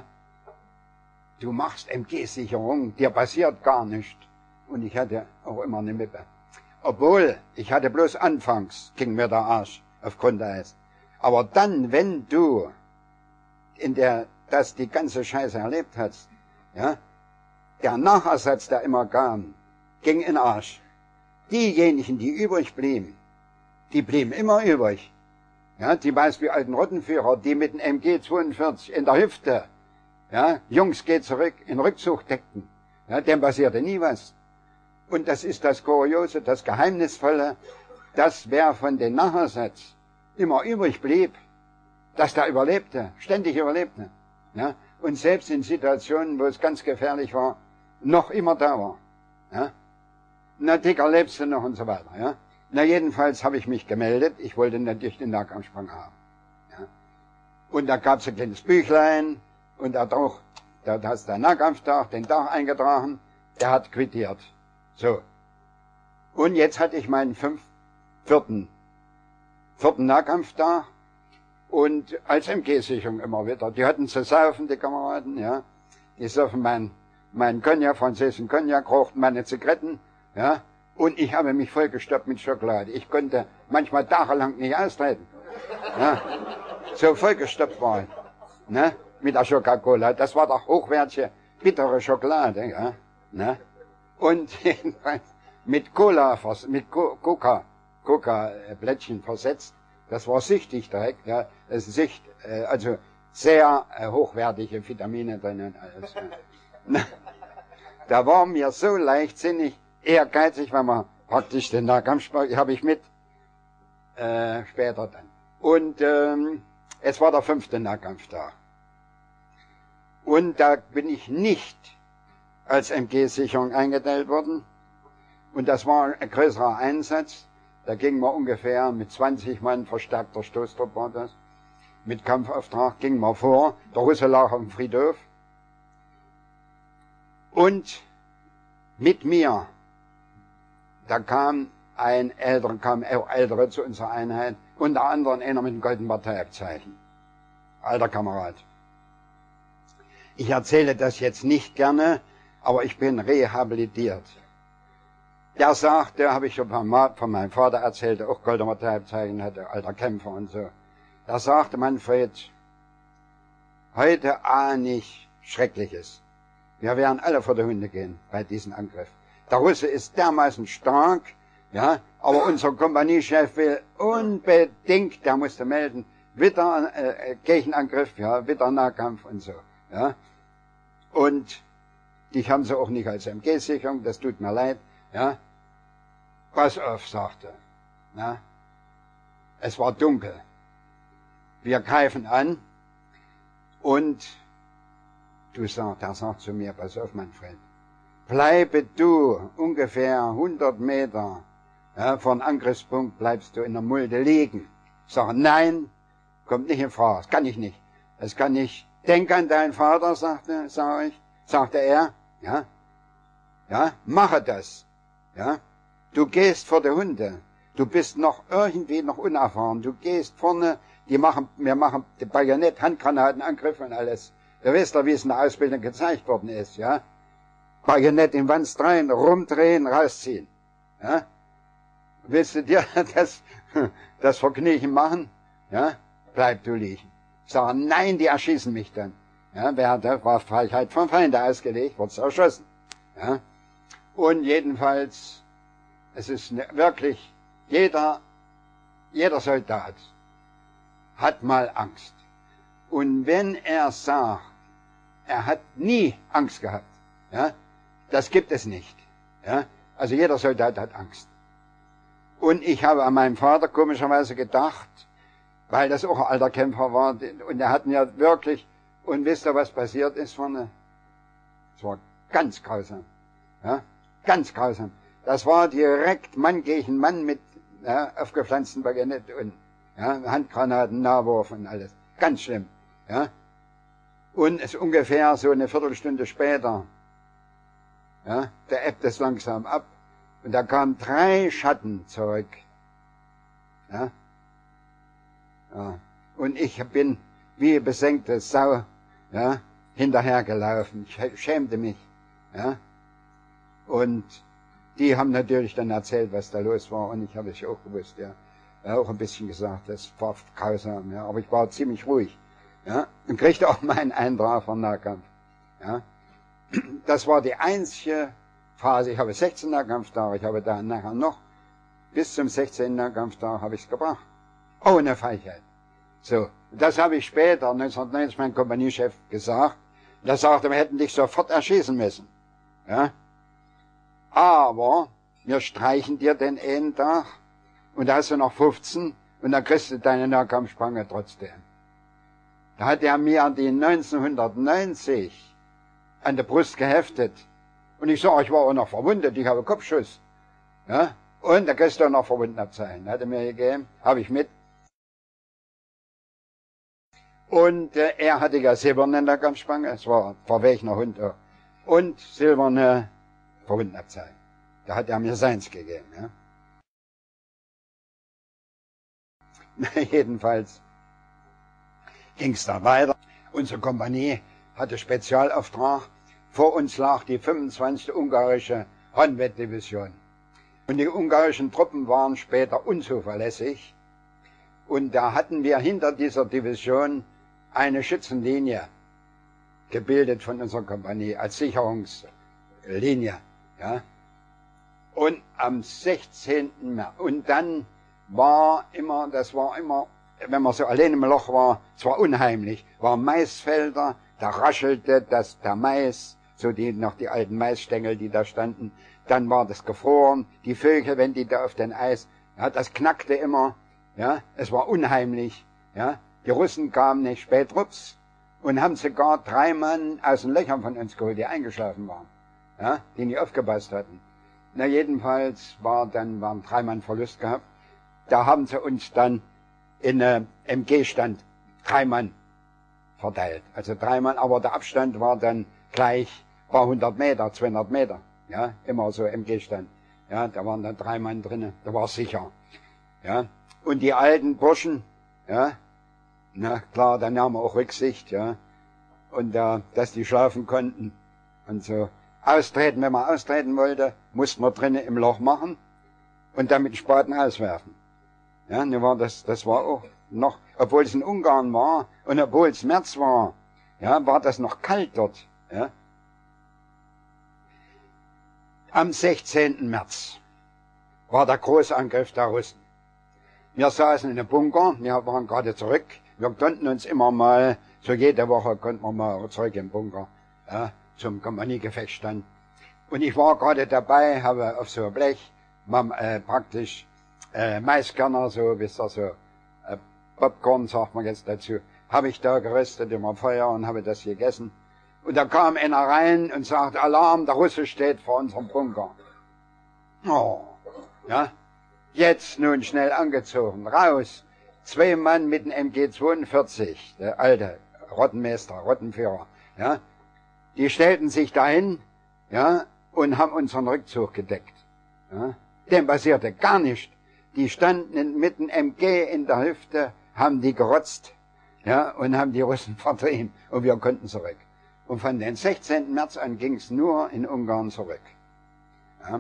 Du machst M G-Sicherung, dir passiert gar nichts. Und ich hatte auch immer eine Mippe. Obwohl, ich hatte bloß anfangs, ging mir der Arsch auf Grundeis. Aber dann, wenn du in der, das die ganze Scheiße erlebt hast, ja, der Nachersatz, der immer kam, ging in den Arsch. Diejenigen, die übrig blieben, die blieben immer übrig. Ja, die Beispiel alten Rottenführer, die mit dem M G zweiundvierzig in der Hüfte, ja, Jungs, geht zurück, in Rückzug deckten, ja, dem passierte nie was. Und das ist das Kuriose, das Geheimnisvolle, dass wer von den Nachersatz immer übrig blieb, dass der überlebte, ständig überlebte, ja, und selbst in Situationen, wo es ganz gefährlich war, noch immer da war, ja. Na, Dicker, lebst du noch und so weiter, ja. Na, jedenfalls habe ich mich gemeldet, ich wollte natürlich den Nahkampfsprung haben, ja. Und da gab es ein kleines Büchlein, und da doch, da hast der Nahkampftag, den Tag eingetragen, der hat quittiert. So. Und jetzt hatte ich meinen fünf, vierten vierten Nahkampftag und als M G-Sicherung immer wieder. Die hatten zu saufen, die Kameraden, ja. Die saufen mein, mein Cognac, französischen Cognac, rauchten meine Zigaretten, ja. Und ich habe mich vollgestopft mit Schokolade. Ich konnte manchmal tagelang nicht austreten. Ja. So vollgestopft war ich, ne, mit der Coca-Cola. Das war doch hochwertige, bittere Schokolade, ja, ne. Und jedenfalls mit Cola, mit Coca, Coca-Blättchen versetzt. Das war süchtig direkt, ja. Das ist Sicht, äh, also sehr äh, hochwertige Vitamine drin und alles. Ja. Da war mir so leichtsinnig, ehrgeizig, weil man praktisch den Nahkampfsport habe ich mit äh, später dann. Und ähm, es war der fünfte Nahkampftag. Und da bin ich nicht als M G-Sicherung eingeteilt worden. Und das war ein größerer Einsatz. Da ging man ungefähr mit zwanzig Mann, verstärkter Stoßtrupp war das, mit Kampfauftrag, ging man vor. Der Russe lag auf dem Friedhof. Und mit mir, da kam ein älterer, kam auch ältere zu unserer Einheit, unter anderem einer mit dem goldenen Parteiabzeichen. Alter Kamerad. Ich erzähle das jetzt nicht gerne, aber ich bin rehabilitiert. Der sagte, habe ich schon von meinem Vater erzählt, der auch goldene Parteiabzeichen hatte, alter Kämpfer und so. Da sagte Manfred, heute ahne ich Schreckliches. Wir werden alle vor die Hunde gehen bei diesem Angriff. Der Russe ist dermaßen stark, ja, aber unser Kompaniechef will unbedingt, der musste melden, wieder äh, Gegenangriff, ja, wieder Nahkampf und so, ja. Und dich haben sie auch nicht als M G-Sicherung, das tut mir leid, ja. Pass auf, sagte, ja. Es war dunkel. Wir greifen an und du sagst, er sagt zu mir, pass auf, Manfred, bleibe du ungefähr hundert Meter, ja, von Angriffspunkt bleibst du in der Mulde liegen. Ich sage, nein, kommt nicht in Frage, das kann ich nicht. Das kann ich. Denk an deinen Vater, sagte, sag ich, sagte er, ja, ja, mache das, ja. Du gehst vor die Hunde. Du bist noch irgendwie noch unerfahren. Du gehst vorne, die machen, wir machen die Bajonett, Handgranatenangriffe und alles. Du weißt doch, wie es in der Ausbildung gezeigt worden ist, ja. Bajonett in Wanst rein, rumdrehen, rausziehen, ja. Willst du dir das, das Vergnügen machen, ja? Bleib du liegen. Sagen, nein, die erschießen mich dann. Ja, wer hat, war Frechheit vom Feinde ausgelegt, wird's erschossen, ja. Und jedenfalls, es ist wirklich, jeder, jeder Soldat hat mal Angst. Und wenn er sagt, er hat nie Angst gehabt, ja, das gibt es nicht, ja. Also jeder Soldat hat Angst. Und ich habe an meinen Vater komischerweise gedacht, weil das auch ein alter Kämpfer war, und er hat mir wirklich, und wisst ihr, was passiert ist vorne? Es war ganz grausam, ja, ganz grausam. Das war direkt Mann gegen Mann mit, ja, aufgepflanzten Bajonett und, ja, Handgranaten, Nahwurf und alles. Ganz schlimm, ja. Und es ungefähr so eine Viertelstunde später, ja, da ebbt es langsam ab. Und da kamen drei Schatten zurück, ja. Ja. Und ich bin wie besenkte Sau, ja, hinterhergelaufen. Ich schämte mich, ja. Und die haben natürlich dann erzählt, was da los war, und ich habe es auch gewusst, ja. Ja, auch ein bisschen gesagt, das war grausam, ja. Aber ich war ziemlich ruhig, ja. Und kriegte auch meinen Eintrag vom Nahkampf, ja. Das war die einzige Phase. Ich habe sechzehn Nahkampftage, ich habe da nachher noch, bis zum sechzehnten Nahkampftag habe ich es gebracht. Ohne Feigheit. So. Das habe ich später, neunzehnhundertneunzig, mein Kompaniechef gesagt. Der sagte, wir hätten dich sofort erschießen müssen, ja. Aber wir streichen dir den einen Tag und da hast du noch fünfzehn und dann kriegst du deine Nahkampfspange trotzdem. Da hat er mir die neunzehnhundertneunzig an der Brust geheftet. Und ich sag, ich war auch noch verwundet, ich habe Kopfschuss. Ja? Und da kriegst du auch noch Verwundenabzeichen. Hat er mir gegeben, habe ich mit. Und äh, er hatte ja silberne Nahkampfspange, es war verwegener Hund auch. Und silberne Verwundenabzeichen. Da hat er mir seins gegeben. Ja? Jedenfalls ging's da weiter. Unsere Kompanie hatte Spezialauftrag. Vor uns lag die fünfundzwanzigste ungarische Honved-Division. Und die ungarischen Truppen waren später unzuverlässig. Und da hatten wir hinter dieser Division eine Schützenlinie gebildet von unserer Kompanie als Sicherungslinie. Ja. Und am sechzehnten März, und dann war immer, das war immer, wenn man so allein im Loch war, es war unheimlich, waren Maisfelder, da raschelte das, der Mais, so die, noch die alten Maisstängel, die da standen, dann war das gefroren, die Vögel, wenn die da auf den Eis, ja, das knackte immer, ja, es war unheimlich, ja, die Russen kamen nicht spät rups und haben sogar drei Mann aus den Löchern von uns geholt, die eingeschlafen waren, ja, die nicht aufgepasst hatten. Na, jedenfalls war dann, waren drei Mann Verlust gehabt, da haben sie uns dann in äh, M G-Stand drei Mann verteilt, also drei Mann, aber der Abstand war dann gleich paar hundert Meter, zweihundert Meter, ja, immer so M G-Stand, ja, da waren dann drei Mann drinnen, da war sicher, ja, und die alten Burschen, ja, na klar, dann nahmen wir auch Rücksicht, ja, und äh, dass die schlafen konnten und so. Austreten, wenn man austreten wollte, mussten wir drinnen im Loch machen und dann mit dem Spaten auswerfen. Ja, nun war das, das war auch noch, obwohl es in Ungarn war und obwohl es März war, ja, war das noch kalt dort, ja. Am sechzehnten März war der Großangriff der Russen. Wir saßen in einem Bunker, wir waren gerade zurück, wir konnten uns immer mal, so jede Woche konnten wir mal zurück im Bunker, ja, zum Kompaniegefecht stand. Und ich war gerade dabei, habe auf so ein Blech, mam, äh, praktisch, äh, Maiskörner, so, wisst ihr, so, äh, Popcorn sagt man jetzt dazu, habe ich da geröstet über Feuer und habe das gegessen. Und da kam einer rein und sagte, Alarm, der Russe steht vor unserem Bunker. Oh, ja, jetzt nun schnell angezogen, raus. Zwei Mann mit dem M G zweiundvierzig, der alte Rottenmeister, Rottenführer, ja, die stellten sich dahin, ja, und haben unseren Rückzug gedeckt. Ja. Dem passierte gar nichts. Die standen mit dem M G in der Hüfte, haben die gerotzt, ja, und haben die Russen vertrieben. Und wir konnten zurück. Und von den sechzehnten März an ging's nur in Ungarn zurück. Ja.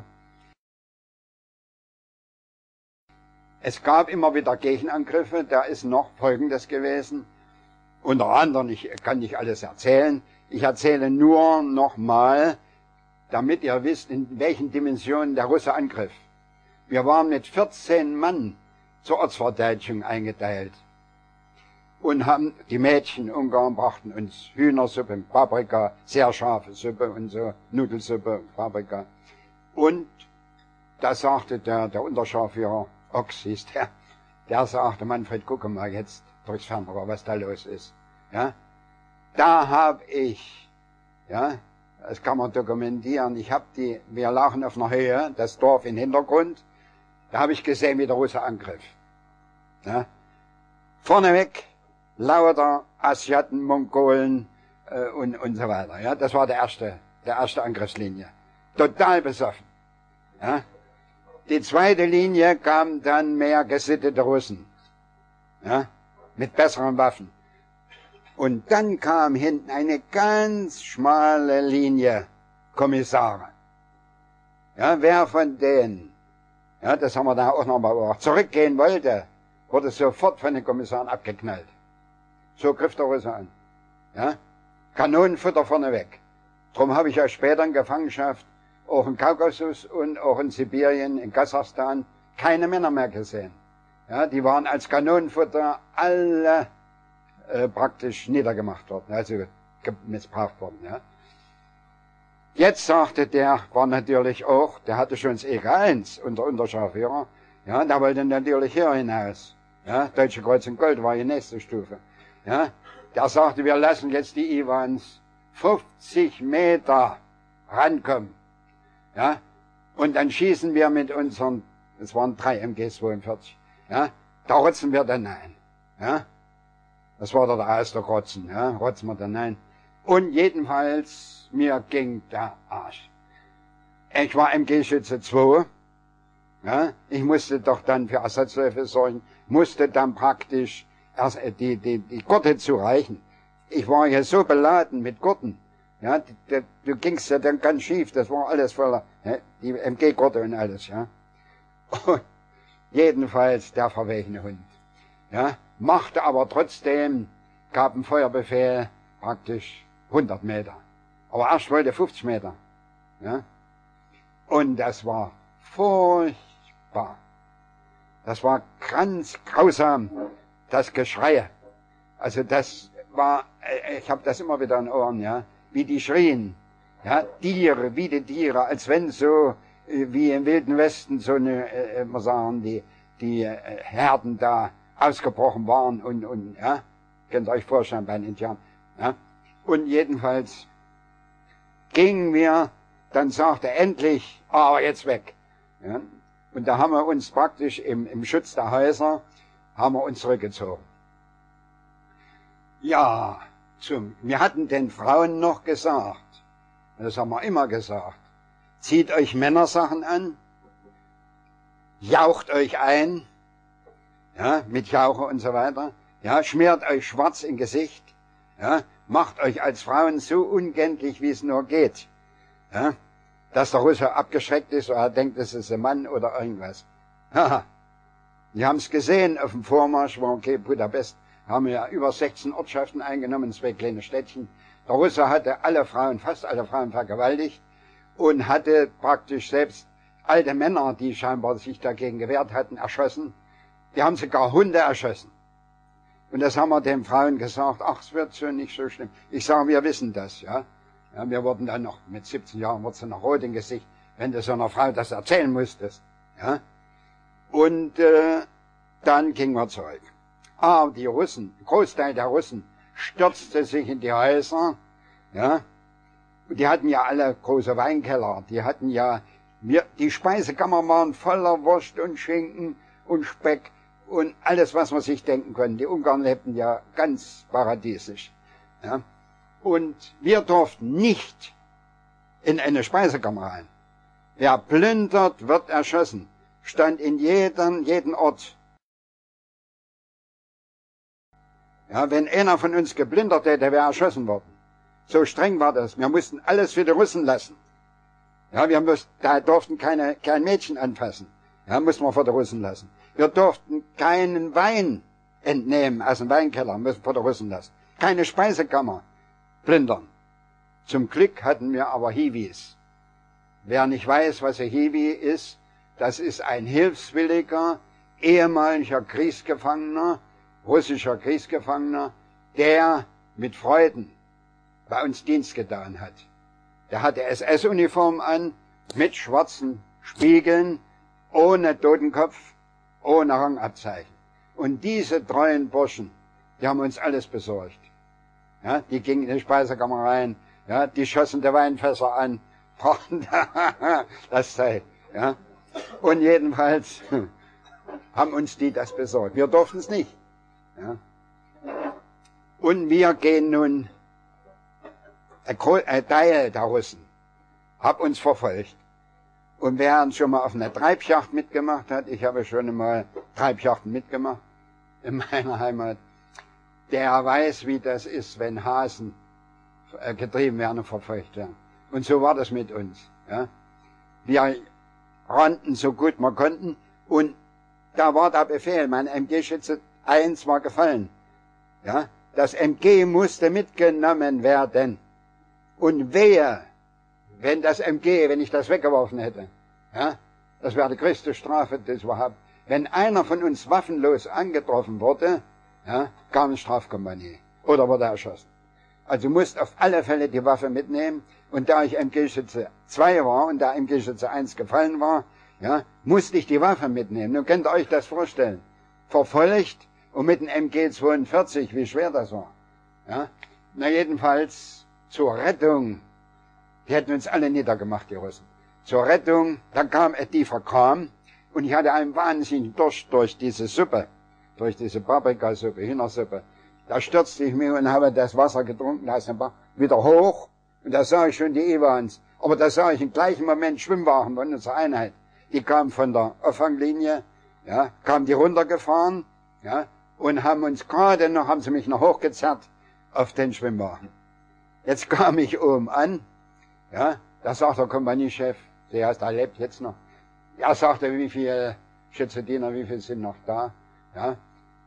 Es gab immer wieder Gegenangriffe, da ist noch Folgendes gewesen. Unter anderem, ich kann nicht alles erzählen, ich erzähle nur nochmal, damit ihr wisst, in welchen Dimensionen der Russe angriff. Wir waren mit vierzehn Mann zur Ortsverteidigung eingeteilt und haben, die Mädchen Ungarn brachten uns Hühnersuppe, Paprika, sehr scharfe Suppe und so, Nudelsuppe, Paprika. Und da sagte der, der Unterscharführer, Ochs hieß der, der sagte, Manfred, gucke mal jetzt durchs Fernrohr, was da los ist. Ja, da habe ich, ja, das kann man dokumentieren, ich habe die, wir lagen auf einer Höhe, das Dorf im Hintergrund, da habe ich gesehen, wie der Russe angriff. Ja, vorneweg lauter Asiaten, Mongolen äh, und, und so weiter. Ja, das war der erste, der erste Angriffslinie. Total besoffen. Ja. Die zweite Linie kam dann mehr gesittete Russen, ja, mit besseren Waffen. Und dann kam hinten eine ganz schmale Linie Kommissare. Ja, wer von denen, ja, das haben wir da auch nochmal beobachtet, zurückgehen wollte, wurde sofort von den Kommissaren abgeknallt. So griff der Russe an. Ja, Kanonenfutter vorneweg. Drum habe ich ja später in Gefangenschaft auch im Kaukasus und auch in Sibirien, in Kasachstan, keine Männer mehr gesehen. Ja, die waren als Kanonenfutter alle äh, praktisch niedergemacht worden, also missbraucht worden. Ja. Jetzt sagte der, war natürlich auch, der hatte schon das E K eins unter Unterscharführer, ja, der wollte natürlich hier hinaus. Ja, Deutsche Kreuz und Gold war die nächste Stufe. Ja, der sagte, wir lassen jetzt die Iwans fünfzig Meter rankommen. Ja, und dann schießen wir mit unseren, es waren drei M G zweiundvierzig, ja, da rotzen wir dann ein. Ja, das war da der erste Rotzen, ja, rotzen wir dann ein. Und jedenfalls, mir ging der Arsch. Ich war M G-Schütze zwei, ja, ich musste doch dann für Ersatzläufe sorgen, musste dann praktisch erst die, die, die Gurte zureichen. Ich war ja so beladen mit Gurten. Ja, du, du gingst ja dann ganz schief, das war alles voller, ja, die M G-Gurte und alles, ja. Und jedenfalls der verwegene Hund, ja, machte aber trotzdem, gab einen Feuerbefehl, praktisch hundert Meter. Aber erst wollte fünfzig Meter, ja. Und das war furchtbar. Das war ganz grausam, das Geschrei. Also das war, ich habe das immer wieder in Ohren, ja, wie die schrien, ja, Tiere, wie die Tiere, als wenn so wie im Wilden Westen so eine, äh, wir sagen, die die äh, Herden da ausgebrochen waren und und ja, könnt ihr euch vorstellen bei den Indianern, ja. Und jedenfalls gingen wir, dann sagte endlich, aber jetzt weg, ja. Und da haben wir uns praktisch im, im Schutz der Häuser, haben wir uns zurückgezogen. Ja, zum, wir hatten den Frauen noch gesagt, das haben wir immer gesagt, zieht euch Männersachen an, jaucht euch ein, ja, mit Jauche und so weiter, ja, schmiert euch schwarz im Gesicht, ja, macht euch als Frauen so unkenntlich, wie es nur geht, ja, dass der Russe abgeschreckt ist oder er denkt, es ist ein Mann oder irgendwas. Haha. Wir haben es gesehen auf dem Vormarsch, war okay, Budapest, haben wir über sechzehn Ortschaften eingenommen, zwei kleine Städtchen. Der Russe hatte alle Frauen, fast alle Frauen vergewaltigt und hatte praktisch selbst alte Männer, die scheinbar sich dagegen gewehrt hatten, erschossen. Die haben sogar Hunde erschossen. Und das haben wir den Frauen gesagt, ach, es wird so nicht so schlimm. Ich sage, wir wissen das, ja. Ja, wir wurden dann noch, mit siebzehn Jahren wurde sie noch rot im Gesicht, wenn du so einer Frau das erzählen musstest, ja. Und äh, dann gingen wir zurück. Aber die Russen, ein Großteil der Russen, stürzte sich in die Häuser, ja. Und die hatten ja alle große Weinkeller, die hatten ja, wir, die Speisekammer waren voller Wurst und Schinken und Speck und alles, was man sich denken konnte. Die Ungarn lebten ja ganz paradiesisch, ja. Und wir durften nicht in eine Speisekammer rein. Wer plündert, wird erschossen. Stand in jedem, jeden Ort. Ja, wenn einer von uns geplündert hätte, wäre erschossen worden. So streng war das. Wir mussten alles für die Russen lassen. Ja, wir mussten, da durften keine, kein Mädchen anfassen. Ja, mussten wir vor die Russen lassen. Wir durften keinen Wein entnehmen aus dem Weinkeller, mussten vor die Russen lassen. Keine Speisekammer plündern. Zum Glück hatten wir aber Hiwis. Wer nicht weiß, was ein Hiwi ist, das ist ein hilfswilliger, ehemaliger Kriegsgefangener, russischer Kriegsgefangener, der mit Freuden bei uns Dienst getan hat. Der hatte S S-Uniform an, mit schwarzen Spiegeln, ohne Totenkopf, ohne Rangabzeichen. Und diese treuen Burschen, die haben uns alles besorgt. Ja, die gingen in die Speisekammer rein, ja, die schossen die Weinfässer an, das sei, ja. Und jedenfalls haben uns die das besorgt. Wir durften es nicht, ja. Und wir gehen nun, ein Teil der Russen hat uns verfolgt. Und wer schon mal auf einer Treibjagd mitgemacht hat, ich habe schon einmal Treibjachten mitgemacht in meiner Heimat, der weiß, wie das ist, wenn Hasen getrieben werden und verfolgt werden. Und so war das mit uns. Ja. Wir rannten so gut wir konnten und da war der Befehl, mein M G-Schütze eins war gefallen. Ja. Das M G musste mitgenommen werden. Und wehe, wenn das M G, wenn ich das weggeworfen hätte, ja, das wäre die größte Strafe, das überhaupt. Wenn einer von uns waffenlos angetroffen wurde, ja, kam eine Strafkompanie oder wurde erschossen. Also musst auf alle Fälle die Waffe mitnehmen. Und da ich M G-Schütze zwei war und da M G-Schütze eins gefallen war, ja, musste ich die Waffe mitnehmen. Nun könnt ihr euch das vorstellen. Verfolgt und mit dem M G zweiundvierzig, wie schwer das war. Ja. Na jedenfalls zur Rettung, die hätten uns alle niedergemacht, die Russen. Zur Rettung, da kam ein tiefer Kram und ich hatte einen wahnsinnigen Durst durch diese Suppe, durch diese Paprikasuppe, Hühnersuppe. Da stürzte ich mich und habe das Wasser getrunken, da ist ein Bach, wieder hoch und da sah ich schon die Iwans. Aber da sah ich im gleichen Moment Schwimmwagen von unserer Einheit. Die kamen von der Auffanglinie, ja, kamen die runtergefahren ja, und haben uns gerade noch, haben sie mich noch hochgezerrt auf den Schwimmwagen. Jetzt kam ich oben an, ja, da sagt der Kompaniechef, der heißt, er lebt jetzt noch. Er sagte, wie viele Schützendiener, wie viele sind noch da, ja.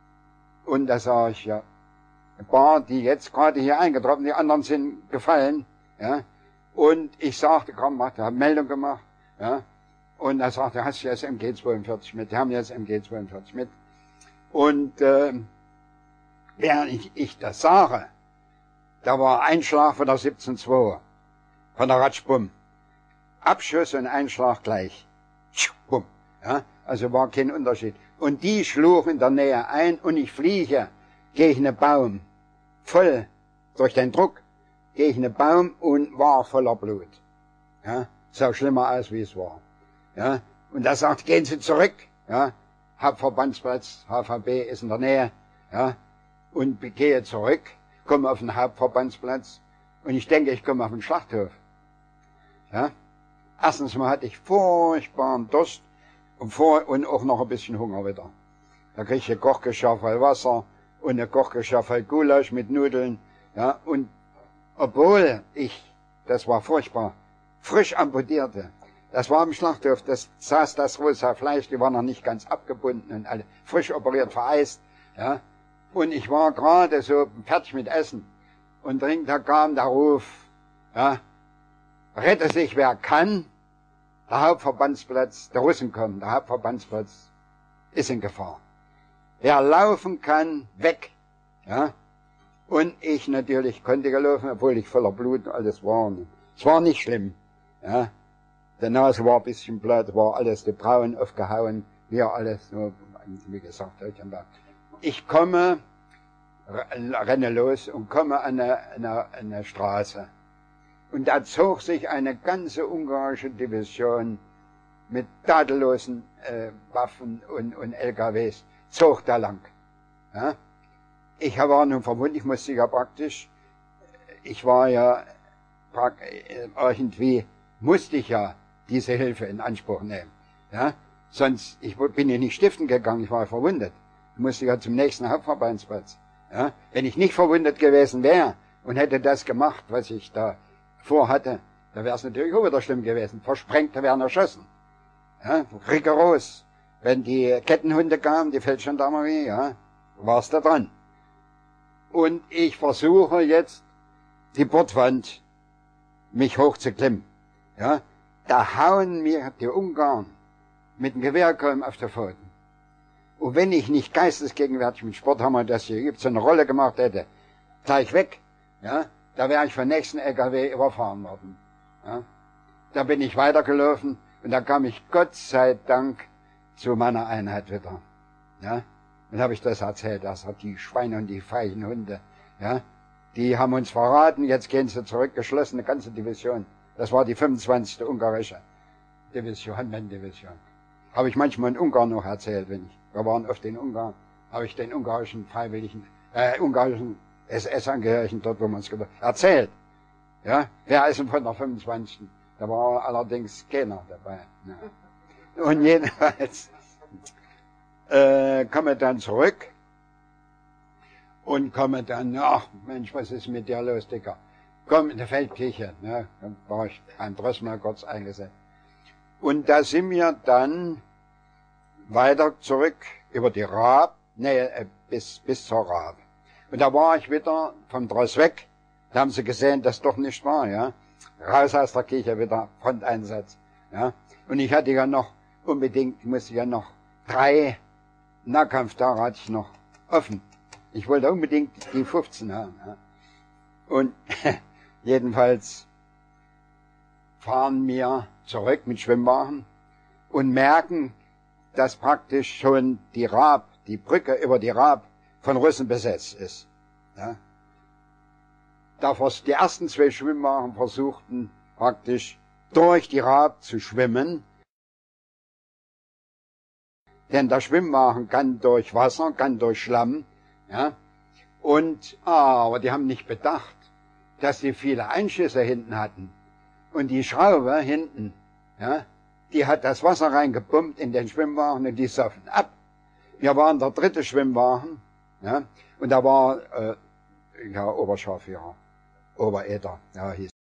Und da sage ich, ja, ein paar, die jetzt gerade hier eingetroffen, die anderen sind gefallen, ja. Und ich sagte, komm, mach, habe Meldung gemacht, ja. Und er sagte, hast du jetzt M G zweiundvierzig mit? Die haben jetzt M G zweiundvierzig mit. Und äh, während ich, ich das sage, da war Einschlag von der siebzehn zwei, von der Ratschbumm. Abschuss und Einschlag gleich. Bumm. Ja, also war kein Unterschied. Und die schlug in der Nähe ein und ich fliege gegen einen Baum. Voll durch den Druck gegen einen Baum und war voller Blut. Ja, sah schlimmer aus, wie es war. Ja, und er sagt, gehen Sie zurück. Ja, Hauptverbandsplatz, H V B ist in der Nähe. Ja, und gehe zurück, komme auf den Hauptverbandsplatz und ich denke, ich komme auf den Schlachthof. Ja, erstens mal hatte ich furchtbaren Durst und, vor, und auch noch ein bisschen Hunger wieder. Da krieg ich ein Kochgeschirr voll Wasser und ein Kochgeschirr voll Gulasch mit Nudeln. Ja, und obwohl ich, das war furchtbar, frisch amputierte, das war im Schlachthof, das saß das rosa Fleisch, die war noch nicht ganz abgebunden und alle frisch operiert, vereist. Ja, und ich war gerade so fertig mit Essen und da kam der Ruf, ja, rette sich wer kann, der Hauptverbandsplatz, der Russen kommen, der Hauptverbandsplatz ist in Gefahr. Wer laufen kann, weg. Ja, und ich natürlich konnte gelaufen, obwohl ich voller Blut und alles war. Es war nicht schlimm. Ja, die Nase war ein bisschen blatt, war alles die Brauen aufgehauen, mir alles, so, wie gesagt, ich komme, renne los und komme an eine, eine, eine Straße. Und da zog sich eine ganze ungarische Division mit tadellosen äh, Waffen und, und L K Ws, zog da lang. Ja? Ich war nun verwundet, ich musste ja praktisch, ich war ja irgendwie, musste ich ja diese Hilfe in Anspruch nehmen. Ja? Sonst, ich bin ja nicht stiften gegangen, ich war verwundet. Ich musste ja zum nächsten Hauptverbandsplatz. Ja? Wenn ich nicht verwundet gewesen wäre und hätte das gemacht, was ich da vorhatte, da wäre es natürlich auch wieder schlimm gewesen. Versprengte werden erschossen. Ja? Rigoros. Wenn die Kettenhunde kamen, die Feldgendarmerie, ja, war's da dran. Und ich versuche jetzt, die Bordwand mich hochzuklimmen. Ja? Da hauen mir die Ungarn mit dem Gewehrkolben auf die Pfoten. Und wenn ich nicht geistesgegenwärtig mit Sporthammer das hier gibt, so eine Rolle gemacht hätte, gleich weg, ja, da wäre ich vom nächsten L K W überfahren worden. Ja. Da bin ich weitergelaufen und da kam ich Gott sei Dank zu meiner Einheit wieder. Ja. Dann habe ich das erzählt, das hat die Schweine und die feigen Hunde, ja, die haben uns verraten, jetzt gehen sie zurück, geschlossene ganze Division. Das war die fünfundzwanzigste ungarische Division, Division. Habe ich manchmal in Ungarn noch erzählt, wenn ich, wir waren oft in Ungarn, habe ich den ungarischen Freiwilligen, äh, ungarischen S S-Angehörigen dort, wo man es erzählt. Ja, wer ist denn von der fünfundzwanzigsten? Da war allerdings keiner dabei. Ja. Und jedenfalls äh, komme dann zurück und komme dann, ach Mensch, was ist mit dir los, Dicker? Komm in die Feldkirche. Ne? Dann war ich beim Drossner kurz eingesetzt. Und da sind wir dann weiter zurück über die Raab, nee, bis, bis zur Raab. Und da war ich wieder vom Dross weg. Da haben sie gesehen, dass doch nicht war, ja. Raus aus der Kirche wieder, Fronteinsatz, ja. Und ich hatte ja noch unbedingt, ich musste ja noch drei Nahkampftage hatte ich noch offen. Ich wollte unbedingt die fünfzehn haben, ja. Und jedenfalls fahren wir zurück mit Schwimmwagen und merken, dass praktisch schon die Raab, die Brücke über die Raab von Russen besetzt ist. Ja. Da die ersten zwei Schwimmwagen versuchten praktisch durch die Raab zu schwimmen, denn der Schwimmwagen kann durch Wasser, kann durch Schlamm, ja. Und ah, aber die haben nicht bedacht, dass sie viele Einschüsse hinten hatten. Und die Schraube hinten, ja, die hat das Wasser reingepumpt in den Schwimmwagen und die soffen ab. Wir waren der dritte Schwimmwagen, ja, und da war, äh, ja, Oberscharführer, Oberäther, ja, hieß